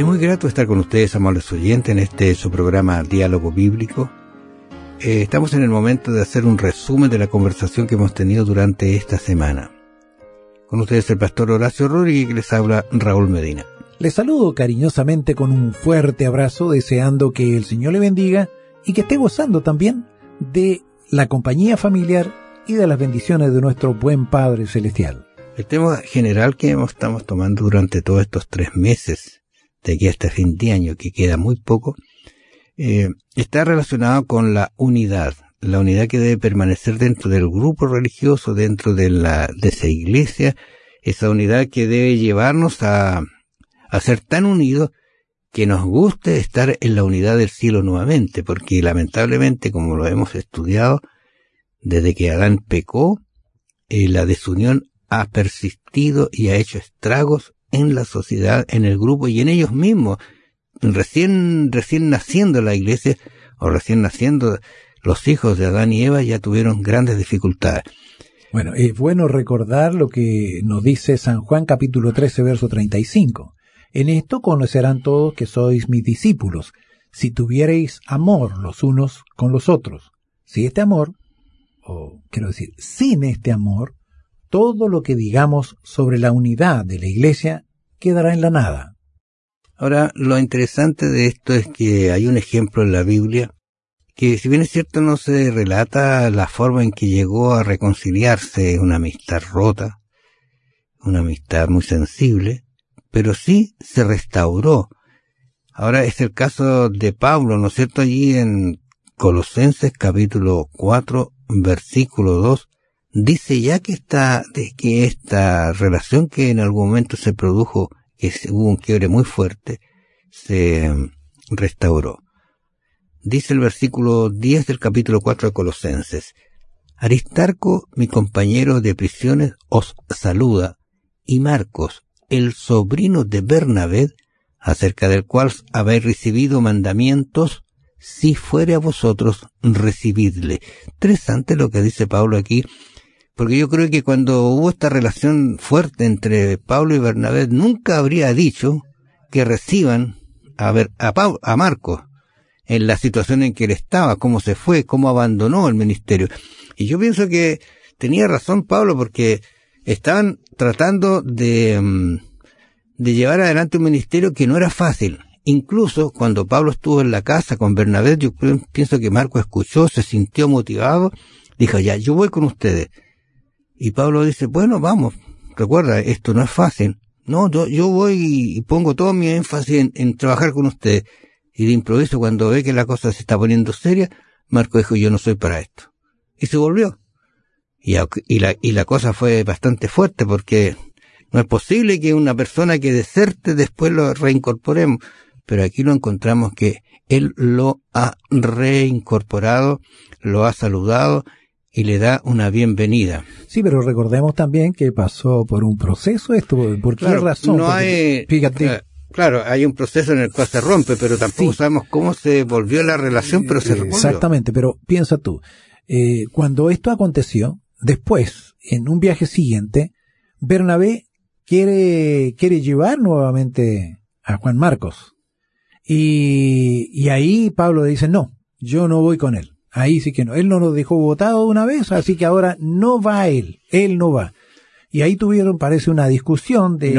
muy grato estar con ustedes, amables oyentes, en su programa Diálogo Bíblico. Estamos en el momento de hacer un resumen de la conversación que hemos tenido durante esta semana. Con ustedes el pastor Horacio Rodríguez, que les habla Raúl Medina. Les saludo cariñosamente con un fuerte abrazo, deseando que el Señor le bendiga y que esté gozando también de la compañía familiar y de las bendiciones de nuestro buen Padre Celestial. El tema general que estamos tomando durante todos estos 3 meses, de aquí hasta fin de año, que queda muy poco, está relacionado con la unidad que debe permanecer dentro del grupo religioso, dentro de esa iglesia, esa unidad que debe llevarnos a ser tan unidos que nos guste estar en la unidad del cielo nuevamente, porque lamentablemente, como lo hemos estudiado, desde que Adán pecó, la desunión ha persistido y ha hecho estragos en la sociedad, en el grupo y en ellos mismos. Recién naciendo la iglesia, o recién naciendo los hijos de Adán y Eva, ya tuvieron grandes dificultades. Bueno, es bueno recordar lo que nos dice San Juan capítulo 13, verso 35. En esto conocerán todos que sois mis discípulos, si tuviereis amor los unos con los otros. Si este amor, o quiero decir, sin este amor, todo lo que digamos sobre la unidad de la iglesia quedará en la nada. Ahora, lo interesante de esto es que hay un ejemplo en la Biblia que, si bien es cierto, no se relata la forma en que llegó a reconciliarse una amistad rota, una amistad muy sensible, pero sí se restauró. Ahora es el caso de Pablo, ¿no es cierto? Allí en Colosenses capítulo 4, versículo 2, dice ya que esta relación que en algún momento se produjo, que hubo un quiebre muy fuerte, se restauró. Dice el versículo 10 del capítulo 4 de Colosenses: Aristarco, mi compañero de prisiones, os saluda, y Marcos, el sobrino de Bernabé, acerca del cual habéis recibido mandamientos, si fuere a vosotros, recibidle. Interesante lo que dice Pablo aquí, porque yo creo que cuando hubo esta relación fuerte entre Pablo y Bernabé, nunca habría dicho que reciban a Marcos en la situación en que él estaba, cómo se fue, cómo abandonó el ministerio. Y yo pienso que tenía razón Pablo, porque estaban tratando de llevar adelante un ministerio que no era fácil. Incluso cuando Pablo estuvo en la casa con Bernabé, yo pienso que Marcos escuchó, se sintió motivado, dijo: ya, yo voy con ustedes. Y Pablo dice: bueno, vamos, recuerda, esto no es fácil. No, yo voy y pongo todo mi énfasis en trabajar con ustedes. Y de improviso, cuando ve que la cosa se está poniendo seria, Marcos dijo: yo no soy para esto. Y se volvió. Y la cosa fue bastante fuerte, porque no es posible que una persona que deserte después lo reincorporemos. Pero aquí lo encontramos que él lo ha reincorporado, lo ha saludado y le da una bienvenida. Sí, pero recordemos también que pasó por un proceso esto. ¿Por qué razón? No hay, fíjate. Claro, hay un proceso en el cual se rompe, pero tampoco sabemos cómo se volvió la relación, pero se revolvió. Exactamente, pero piensa tú, cuando esto aconteció, después, en un viaje siguiente, Bernabé quiere llevar nuevamente a Juan Marcos. Y ahí Pablo le dice: no, yo no voy con él. Ahí sí que no. Él no nos dejó votado una vez, así que ahora no va él no va. Y ahí tuvieron, parece, una discusión de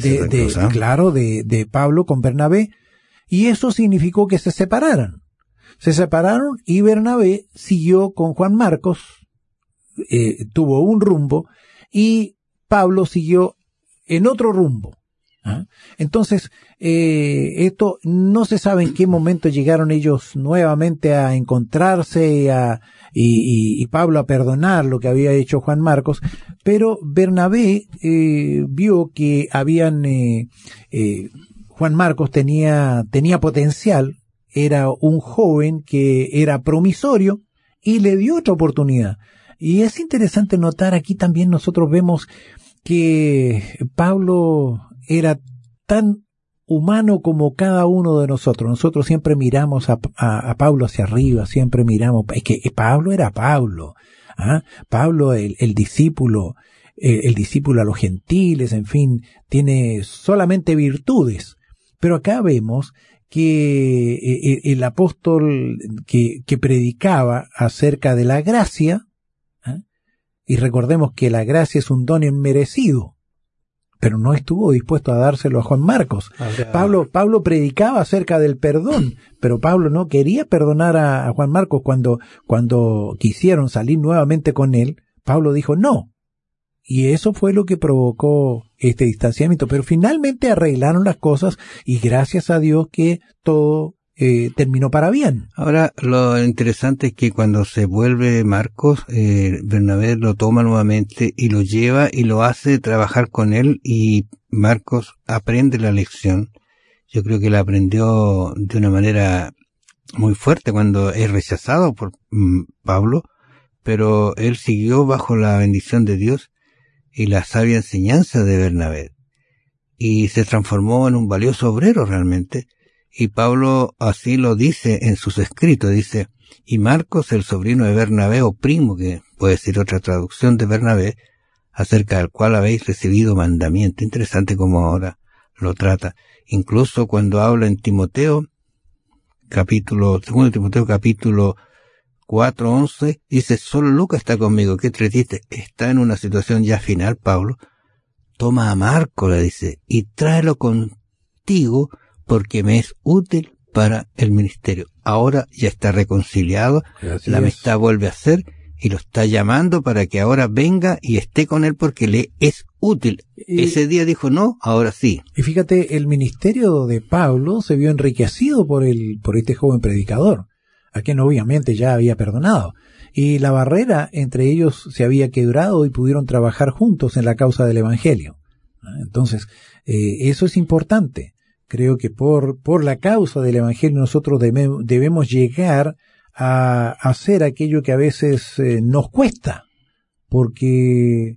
Pablo con Bernabé, y eso significó que se separaran. Se separaron y Bernabé siguió con Juan Marcos, tuvo un rumbo, y Pablo siguió en otro rumbo. ¿Ah? Entonces, esto no se sabe en qué momento llegaron ellos nuevamente a encontrarse y Pablo a perdonar lo que había hecho Juan Marcos, pero Bernabé vio que Juan Marcos tenía potencial, era un joven que era promisorio y le dio otra oportunidad. Y es interesante notar aquí también, nosotros vemos que Pablo era tan humano como cada uno de nosotros. Nosotros siempre miramos a Pablo hacia arriba, siempre miramos, es que Pablo era Pablo, ¿ah? Pablo el discípulo a los gentiles, en fin, tiene solamente virtudes, Pero acá vemos que el apóstol que predicaba acerca de la gracia, y recordemos que la gracia es un don inmerecido, pero no estuvo dispuesto a dárselo a Juan Marcos. Pablo predicaba acerca del perdón, pero Pablo no quería perdonar a Juan Marcos cuando quisieron salir nuevamente con él. Pablo dijo no. Y eso fue lo que provocó este distanciamiento. Pero finalmente arreglaron las cosas y gracias a Dios que todo terminó para bien. Ahora, lo interesante es que cuando se vuelve Marcos, Bernabé lo toma nuevamente y lo lleva y lo hace trabajar con él, y Marcos aprende la lección. Yo creo que la aprendió de una manera muy fuerte cuando es rechazado por Pablo, pero él siguió bajo la bendición de Dios y la sabia enseñanza de Bernabé, y se transformó en un valioso obrero realmente. Y Pablo así lo dice en sus escritos, dice, y Marcos, el sobrino de Bernabé, o primo, que puede ser otra traducción de Bernabé, acerca del cual habéis recibido mandamiento. Interesante cómo ahora lo trata. Incluso cuando habla en Timoteo, 2 Timoteo capítulo 4:11, dice, solo Lucas está conmigo. Qué triste, está en una situación ya final, Pablo. Toma a Marco, le dice, y tráelo contigo, porque me es útil para el ministerio. Ahora ya está reconciliado, la amistad vuelve a ser, y lo está llamando para que ahora venga y esté con él porque le es útil. Ese día dijo no, ahora sí. Y fíjate, el ministerio de Pablo se vio enriquecido por este joven predicador, a quien obviamente ya había perdonado. Y la barrera entre ellos se había quebrado y pudieron trabajar juntos en la causa del Evangelio. Entonces, eso es importante. Creo que por la causa del Evangelio nosotros debemos llegar a hacer aquello que a veces nos cuesta, porque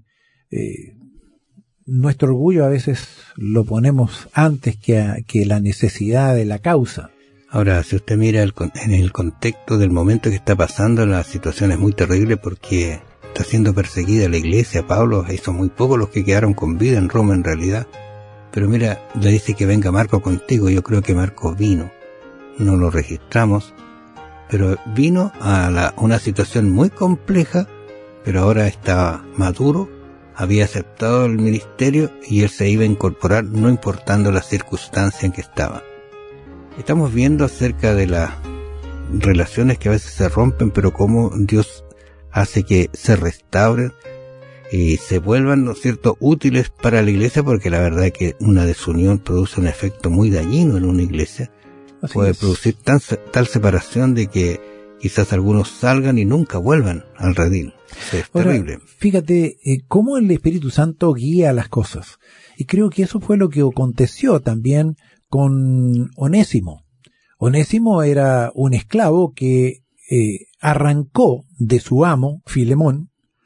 nuestro orgullo a veces lo ponemos antes que la necesidad de la causa. Ahora, si usted mira en el contexto del momento que está pasando, la situación es muy terrible porque está siendo perseguida la iglesia. Pablo, son muy pocos los que quedaron con vida en Roma en realidad. Pero mira, le dice que venga Marco contigo. Yo creo que Marco vino. No lo registramos. Pero vino a una situación muy compleja, pero ahora está maduro, había aceptado el ministerio y él se iba a incorporar no importando la circunstancia en que estaba. Estamos viendo acerca de las relaciones que a veces se rompen, pero cómo Dios hace que se restauren y se vuelvan, ¿no es cierto?, útiles para la iglesia, porque la verdad es que una desunión produce un efecto muy dañino en una iglesia. Así puede es. producir tal separación de que quizás algunos salgan y nunca vuelvan al redil. Es terrible. Fíjate cómo el Espíritu Santo guía las cosas. Y creo que eso fue lo que aconteció también con Onésimo. Onésimo era un esclavo que arrancó de su amo, Filemón,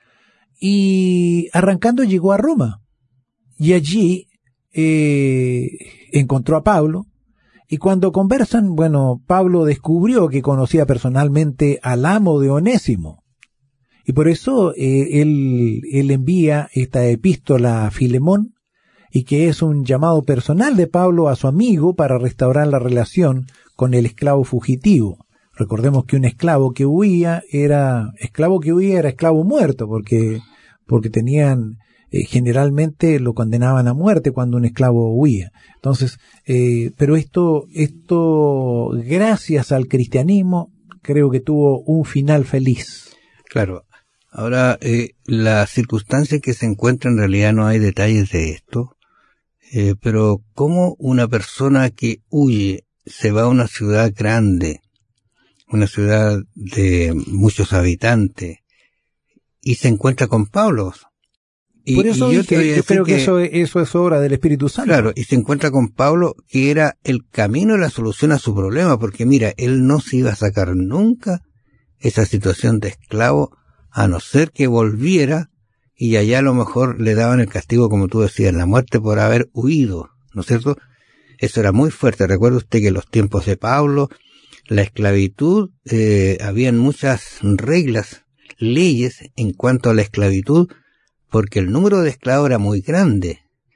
y arrancando llegó a Roma. Y allí encontró a Pablo. Y cuando conversan, bueno, Pablo descubrió que conocía personalmente al amo de Onésimo. Y por eso él envía esta epístola a Filemón, y que es un llamado personal de Pablo a su amigo para restaurar la relación con el esclavo fugitivo. Recordemos que un esclavo que huía era esclavo muerto, porque tenían generalmente lo condenaban a muerte cuando un esclavo huía. Entonces, pero esto gracias al cristianismo creo que tuvo un final feliz. Claro. Ahora, la circunstancia que se encuentra, en realidad no hay detalles de esto, pero como una persona que huye se va a una ciudad grande, una ciudad de muchos habitantes, y se encuentra con Pablo. Por eso yo creo que eso es obra del Espíritu Santo. Claro, y se encuentra con Pablo, que era el camino y la solución a su problema, porque mira, él no se iba a sacar nunca esa situación de esclavo, a no ser que volviera, y allá a lo mejor le daban el castigo, como tú decías, la muerte por haber huido, ¿no es cierto? Eso era muy fuerte. Recuerda usted que en los tiempos de Pablo, la esclavitud, habían muchas reglas, leyes en cuanto a la esclavitud, porque el número de esclavos era muy grande.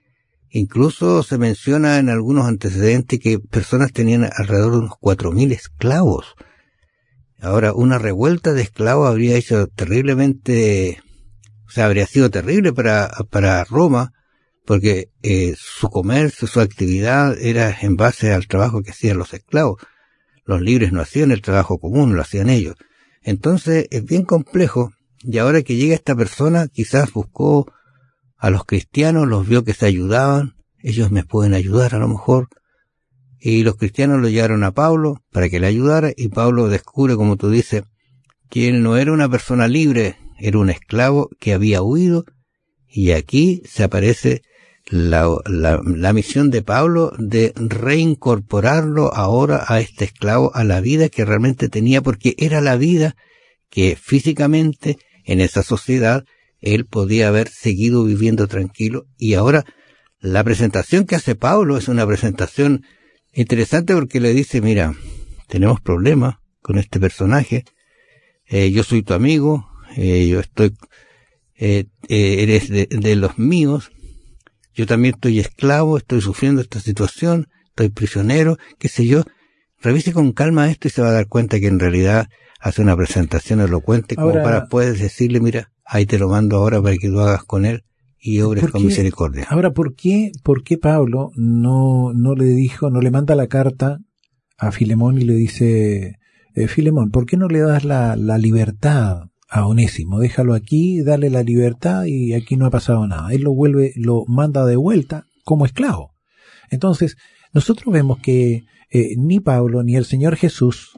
Incluso se menciona en algunos antecedentes que personas tenían alrededor de unos 4.000 esclavos. Ahora, una revuelta de esclavos habría hecho terriblemente, o sea, habría sido terrible para Roma, porque su comercio, su actividad era en base al trabajo que hacían los esclavos. Los libres no hacían el trabajo común, lo hacían ellos. Entonces es bien complejo, y ahora que llega esta persona, quizás buscó a los cristianos, los vio que se ayudaban, ellos me pueden ayudar a lo mejor, y los cristianos lo llevaron a Pablo para que le ayudara, y Pablo descubre, como tú dices, que él no era una persona libre, era un esclavo que había huido, y aquí se aparece la misión de Pablo de reincorporarlo ahora a este esclavo a la vida que realmente tenía, porque era la vida que físicamente en esa sociedad él podía haber seguido viviendo tranquilo. Y ahora la presentación que hace Pablo es una presentación interesante, porque le dice, mira, tenemos problemas con este personaje, yo soy tu amigo, yo estoy, eres de los míos, yo también estoy esclavo, estoy sufriendo esta situación, estoy prisionero, qué sé yo. Revise con calma esto y se va a dar cuenta que en realidad hace una presentación elocuente, como para puedes decirle, mira, ahí te lo mando ahora para que tú hagas con él y obres con misericordia. Ahora, ¿por qué Pablo no le dijo, no le manda la carta a Filemón y le dice, Filemón, ¿por qué no le das la libertad a Onésimo? Déjalo aquí, dale la libertad y aquí no ha pasado nada. Él lo manda de vuelta como esclavo. Entonces, nosotros vemos que ni Pablo ni el Señor Jesús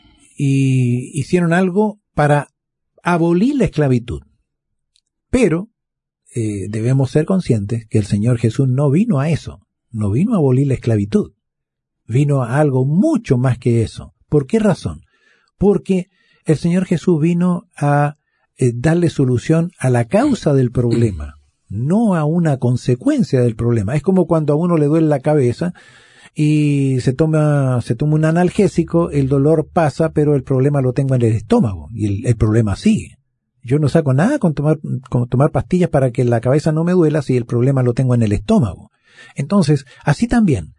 hicieron algo para abolir la esclavitud. Pero debemos ser conscientes que el Señor Jesús no vino a eso, no vino a abolir la esclavitud, vino a algo mucho más que eso. ¿Por qué razón? Porque el Señor Jesús vino a darle solución a la causa del problema, no a una consecuencia del problema. Es como cuando a uno le duele la cabeza y se toma un analgésico, el dolor pasa, pero el problema lo tengo en el estómago y el problema sigue. Yo no saco nada con tomar pastillas para que la cabeza no me duela si el problema lo tengo en el estómago. Entonces, así también,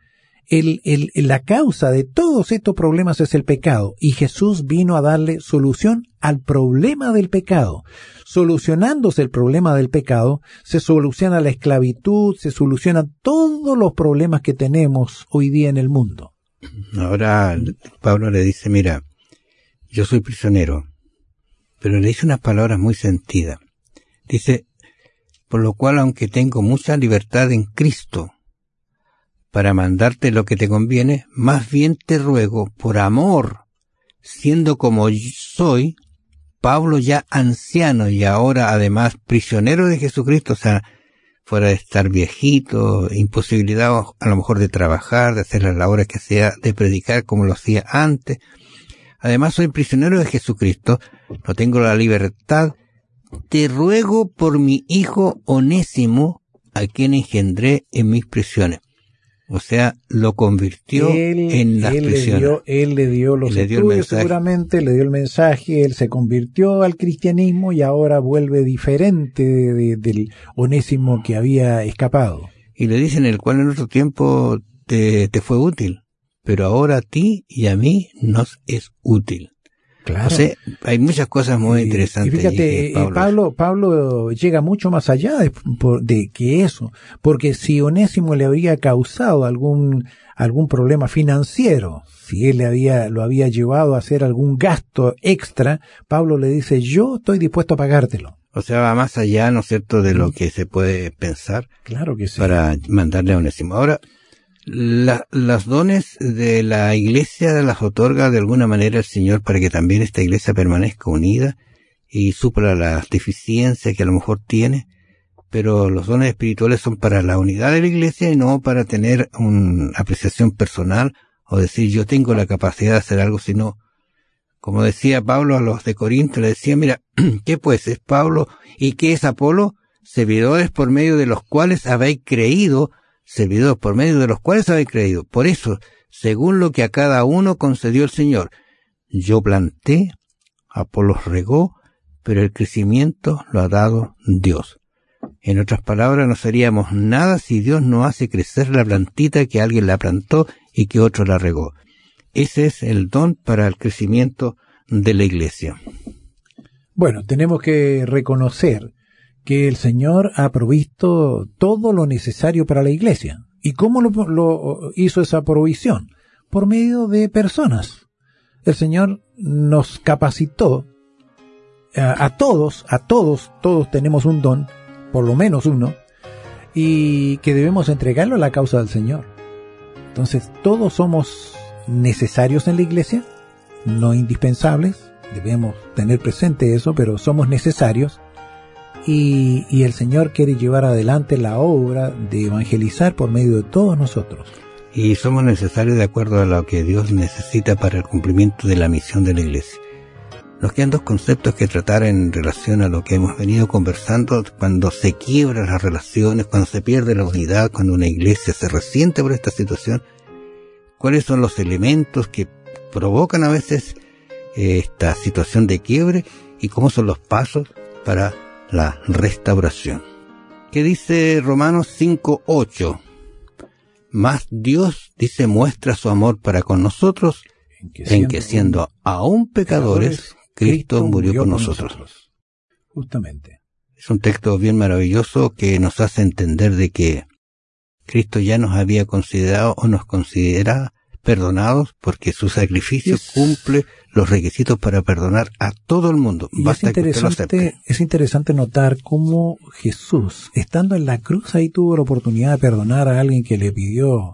la causa de todos estos problemas es el pecado, y Jesús vino a darle solución al problema del pecado. Solucionándose el problema del pecado, se soluciona la esclavitud, se solucionan todos los problemas que tenemos hoy día en el mundo. Ahora Pablo le dice, mira, yo soy prisionero, pero le dice unas palabras muy sentidas. Dice, por lo cual, aunque tengo mucha libertad en Cristo para mandarte lo que te conviene, más bien te ruego, por amor, siendo como soy, Pablo ya anciano y ahora además prisionero de Jesucristo, o sea, fuera de estar viejito, imposibilitado a lo mejor de trabajar, de hacer las labores que hacía, de predicar como lo hacía antes. Además soy prisionero de Jesucristo, no tengo la libertad, te ruego por mi hijo Onésimo, a quien engendré en mis prisiones. O sea, lo convirtió en las prisiones. Él le dio los estudios seguramente, le dio el mensaje, él se convirtió al cristianismo y ahora vuelve diferente del Onésimo que había escapado. Y le dicen, el cual en otro tiempo te fue útil, pero ahora a ti y a mí nos es útil. Claro. O sea, hay muchas cosas muy interesantes. Y fíjate, Pablo llega mucho más allá de que eso, porque si Onésimo le había causado algún problema financiero, si él lo había llevado a hacer algún gasto extra, Pablo le dice, yo estoy dispuesto a pagártelo. O sea, va más allá, ¿no es cierto?, de lo que se puede pensar. Claro que sí. Para mandarle a Onésimo. Ahora, las dones de la iglesia las otorga de alguna manera el Señor para que también esta iglesia permanezca unida y supla las deficiencias que a lo mejor tiene, pero los dones espirituales son para la unidad de la iglesia y no para tener una apreciación personal o decir yo tengo la capacidad de hacer algo, sino, como decía Pablo a los de Corinto, le decía, mira, ¿qué pues es Pablo y qué es Apolo? Servidores por medio de los cuales habéis creído, Por eso, según lo que a cada uno concedió el Señor, yo planté, Apolos regó, pero el crecimiento lo ha dado Dios. En otras palabras, no seríamos nada si Dios no hace crecer la plantita que alguien la plantó y que otro la regó. Ese es el don para el crecimiento de la iglesia. Bueno, tenemos que reconocer que el Señor ha provisto todo lo necesario para la iglesia. ¿Y cómo lo hizo esa provisión? Por medio de personas. El Señor nos capacitó a todos tenemos un don, por lo menos uno, y que debemos entregarlo a la causa del Señor. Entonces, todos somos necesarios en la iglesia, no indispensables, debemos tener presente eso, pero somos necesarios, y el Señor quiere llevar adelante la obra de evangelizar por medio de todos nosotros. Y somos necesarios de acuerdo a lo que Dios necesita para el cumplimiento de la misión de la iglesia. Nos quedan dos conceptos que tratar en relación a lo que hemos venido conversando cuando se quiebran las relaciones, cuando se pierde la unidad, cuando una iglesia se resiente por esta situación. ¿Cuáles son los elementos que provocan a veces esta situación de quiebre y cómo son los pasos para la restauración? ¿Qué dice Romanos 5:8? Mas Dios, dice, muestra su amor para con nosotros en que siendo aún pecadores, Cristo murió por nosotros. Justamente. Es un texto bien maravilloso que nos hace entender de que Cristo ya nos había considerado o nos considera perdonados porque su sacrificio cumple los requisitos para perdonar a todo el mundo. Basta que usted lo acepte. Es interesante notar cómo Jesús, estando en la cruz, ahí tuvo la oportunidad de perdonar a alguien que le pidió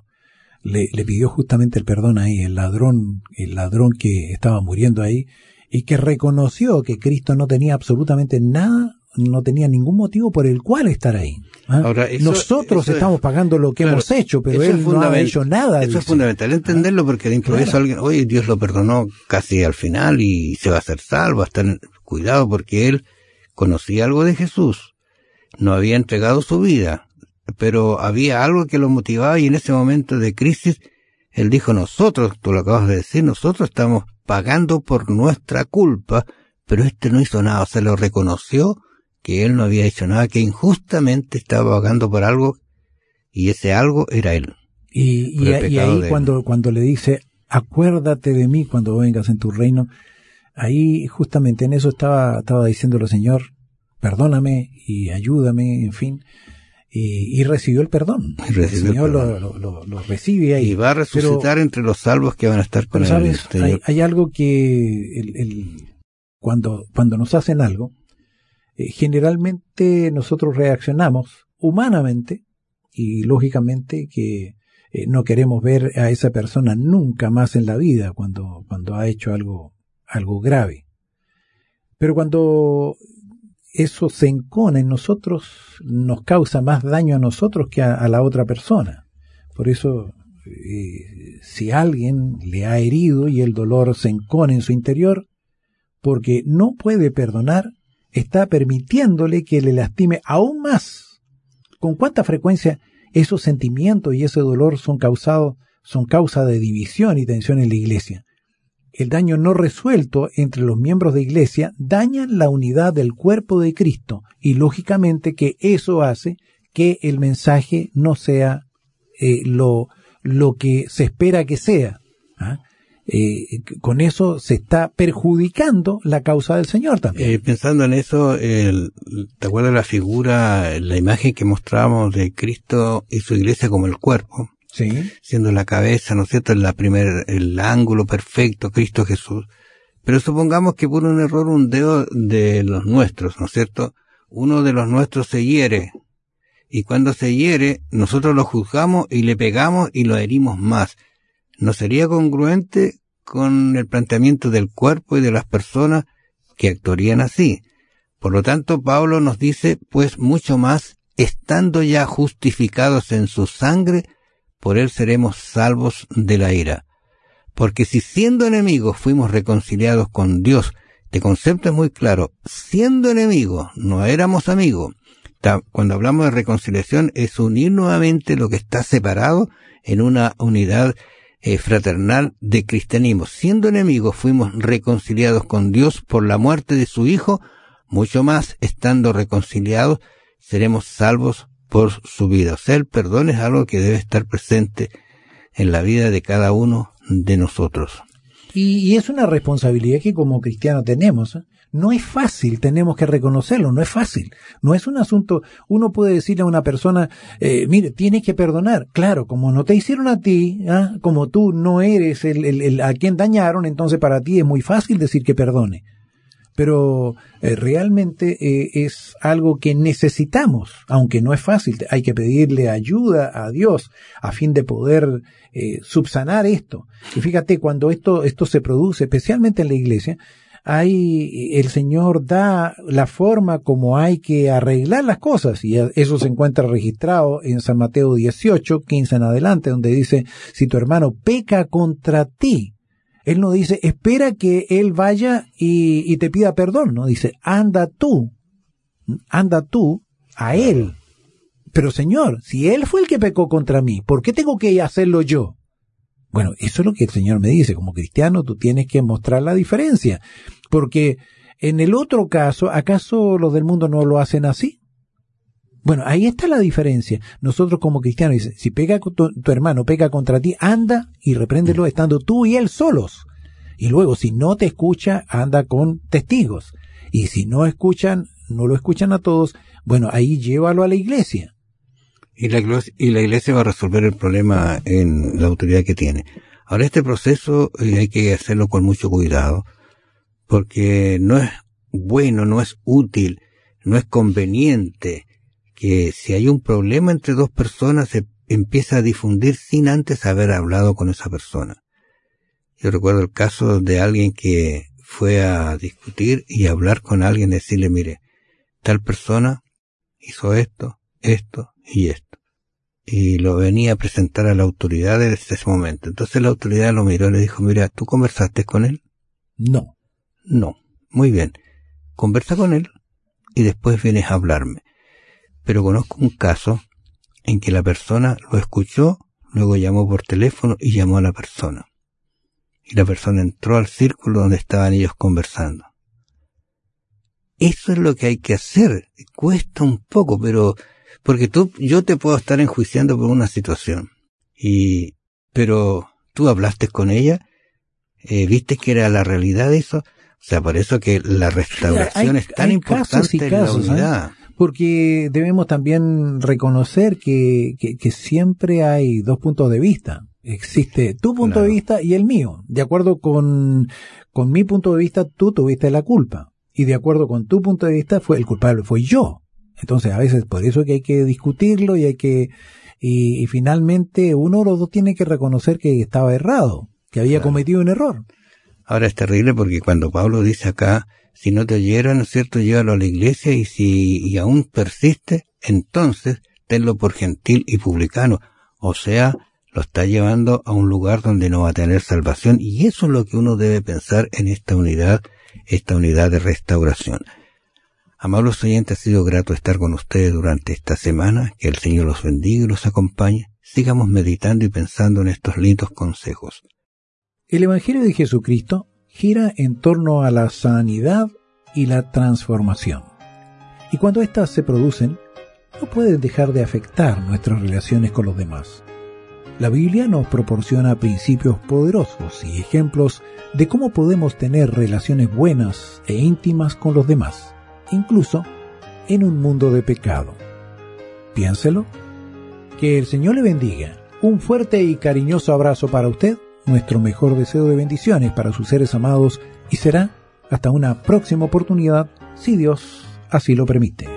justamente el perdón ahí, el ladrón que estaba muriendo ahí, y que reconoció que Cristo no tenía absolutamente nada, no tenía ningún motivo por el cual estar ahí. Ahora, nosotros estamos pagando lo que hemos hecho, pero Él no ha hecho nada. Eso es fundamental entenderlo, porque de improviso alguien, oye, Dios lo perdonó casi al final y se va a hacer salvo. Cuidado, porque Él conocía algo de Jesús, no había entregado su vida, pero había algo que lo motivaba, y en ese momento de crisis Él dijo, nosotros, tú lo acabas de decir, nosotros estamos pagando por nuestra culpa, pero no hizo nada, o sea, lo reconoció que Él no había hecho nada, que injustamente estaba pagando por algo, y ese algo era Él. Y ahí cuando le dice, acuérdate de mí cuando vengas en tu reino, ahí justamente en eso estaba diciéndole, Señor, perdóname y ayúdame, en fin. Y recibió el perdón. El Señor lo recibe ahí. Y va a resucitar entre los salvos que van a estar con Él. ¿Sabes? Hay algo que cuando nos hacen algo, generalmente nosotros reaccionamos humanamente y lógicamente que no queremos ver a esa persona nunca más en la vida cuando ha hecho algo grave. Pero cuando eso se encona en nosotros, nos causa más daño a nosotros que a la otra persona. Por eso, si alguien le ha herido y el dolor se encona en su interior, porque no puede perdonar, está permitiéndole que le lastime aún más. ¿Con cuánta frecuencia esos sentimientos y ese dolor son causa de división y tensión en la iglesia? El daño no resuelto entre los miembros de iglesia daña la unidad del cuerpo de Cristo, y lógicamente que eso hace que el mensaje no sea lo que se espera que sea. Con eso se está perjudicando la causa del Señor también. Pensando en eso, ¿te acuerdas la figura, la imagen que mostrábamos de Cristo y su iglesia como el cuerpo? Sí. Siendo la cabeza, ¿no es cierto?, el ángulo perfecto, Cristo Jesús. Pero supongamos que por un error un dedo de los nuestros, ¿no es cierto?, uno de los nuestros se hiere. Y cuando se hiere, nosotros lo juzgamos y le pegamos y lo herimos más. ¿No sería congruente con el planteamiento del cuerpo y de las personas que actuarían así? Por lo tanto, Pablo nos dice, pues mucho más, estando ya justificados en su sangre, por Él seremos salvos de la ira. Porque si siendo enemigos fuimos reconciliados con Dios, este concepto es muy claro, siendo enemigos, no éramos amigos. Cuando hablamos de reconciliación es unir nuevamente lo que está separado en una unidad fraternal de cristianismo. Siendo enemigos fuimos reconciliados con Dios por la muerte de su Hijo, mucho más estando reconciliados seremos salvos por su vida. O sea, el perdón es algo que debe estar presente en la vida de cada uno de nosotros. Y es una responsabilidad que como cristianos tenemos, ¿eh? No es fácil, tenemos que reconocerlo, no es fácil. No es un asunto, uno puede decirle a una persona, mire, tienes que perdonar. Claro, como no te hicieron a ti, como tú no eres el a quien dañaron, entonces para ti es muy fácil decir que perdone. Pero realmente es algo que necesitamos, aunque no es fácil. Hay que pedirle ayuda a Dios a fin de poder subsanar esto. Y fíjate, cuando esto se produce, especialmente en la iglesia, el Señor da la forma como hay que arreglar las cosas, y eso se encuentra registrado en San Mateo 18, 15 en adelante, donde dice, si tu hermano peca contra ti, Él no dice, espera que él vaya y te pida perdón, no dice, anda tú a él. Pero Señor, si él fue el que pecó contra mí, ¿por qué tengo que hacerlo yo? Bueno, eso es lo que el Señor me dice. Como cristiano tú tienes que mostrar la diferencia. Porque en el otro caso, ¿acaso los del mundo no lo hacen así? Bueno, ahí está la diferencia. Nosotros como cristianos, dice, si pega tu hermano, pega contra ti, anda y repréndelo estando tú y él solos. Y luego, si no te escucha, anda con testigos. Y si no lo escuchan a todos, bueno, ahí llévalo a la iglesia. Y la iglesia va a resolver el problema en la autoridad que tiene. Ahora, este proceso hay que hacerlo con mucho cuidado, porque no es bueno, no es útil, no es conveniente que si hay un problema entre dos personas se empieza a difundir sin antes haber hablado con esa persona. Yo recuerdo el caso de alguien que fue a discutir y hablar con alguien, decirle, mire, tal persona hizo esto y esto. Y lo venía a presentar a la autoridad desde ese momento. Entonces la autoridad lo miró y le dijo, mira, ¿tú conversaste con él? No. Muy bien. Conversa con él y después vienes a hablarme. Pero conozco un caso en que la persona lo escuchó, luego llamó por teléfono y llamó a la persona. Y la persona entró al círculo donde estaban ellos conversando. Eso es lo que hay que hacer. Cuesta un poco, pero porque yo te puedo estar enjuiciando por una situación. Pero tú hablaste con ella, viste que era la realidad de eso. O sea, por eso que la restauración es tan importante en la unidad. Porque debemos también reconocer que siempre hay dos puntos de vista. Existe tu punto de vista y el mío. De acuerdo con mi punto de vista, tú tuviste la culpa. Y de acuerdo con tu punto de vista, el culpable fue yo. Entonces, a veces por eso que hay que discutirlo y finalmente uno de los dos tiene que reconocer que estaba errado, que había cometido un error. Ahora es terrible porque cuando Pablo dice acá, si no te oyeran, ¿no es cierto?, llévalo a la iglesia y aún persiste, entonces tenlo por gentil y publicano. O sea, lo está llevando a un lugar donde no va a tener salvación, y eso es lo que uno debe pensar en esta unidad de restauración. Amables oyentes, ha sido grato estar con ustedes durante esta semana. Que el Señor los bendiga y los acompañe. Sigamos meditando y pensando en estos lindos consejos. El Evangelio de Jesucristo gira en torno a la sanidad y la transformación. Y cuando éstas se producen, no pueden dejar de afectar nuestras relaciones con los demás. La Biblia nos proporciona principios poderosos y ejemplos de cómo podemos tener relaciones buenas e íntimas con los demás, incluso en un mundo de pecado. Piénselo. Que el Señor le bendiga. Un fuerte y cariñoso abrazo para usted, nuestro mejor deseo de bendiciones para sus seres amados, y será hasta una próxima oportunidad, si Dios así lo permite.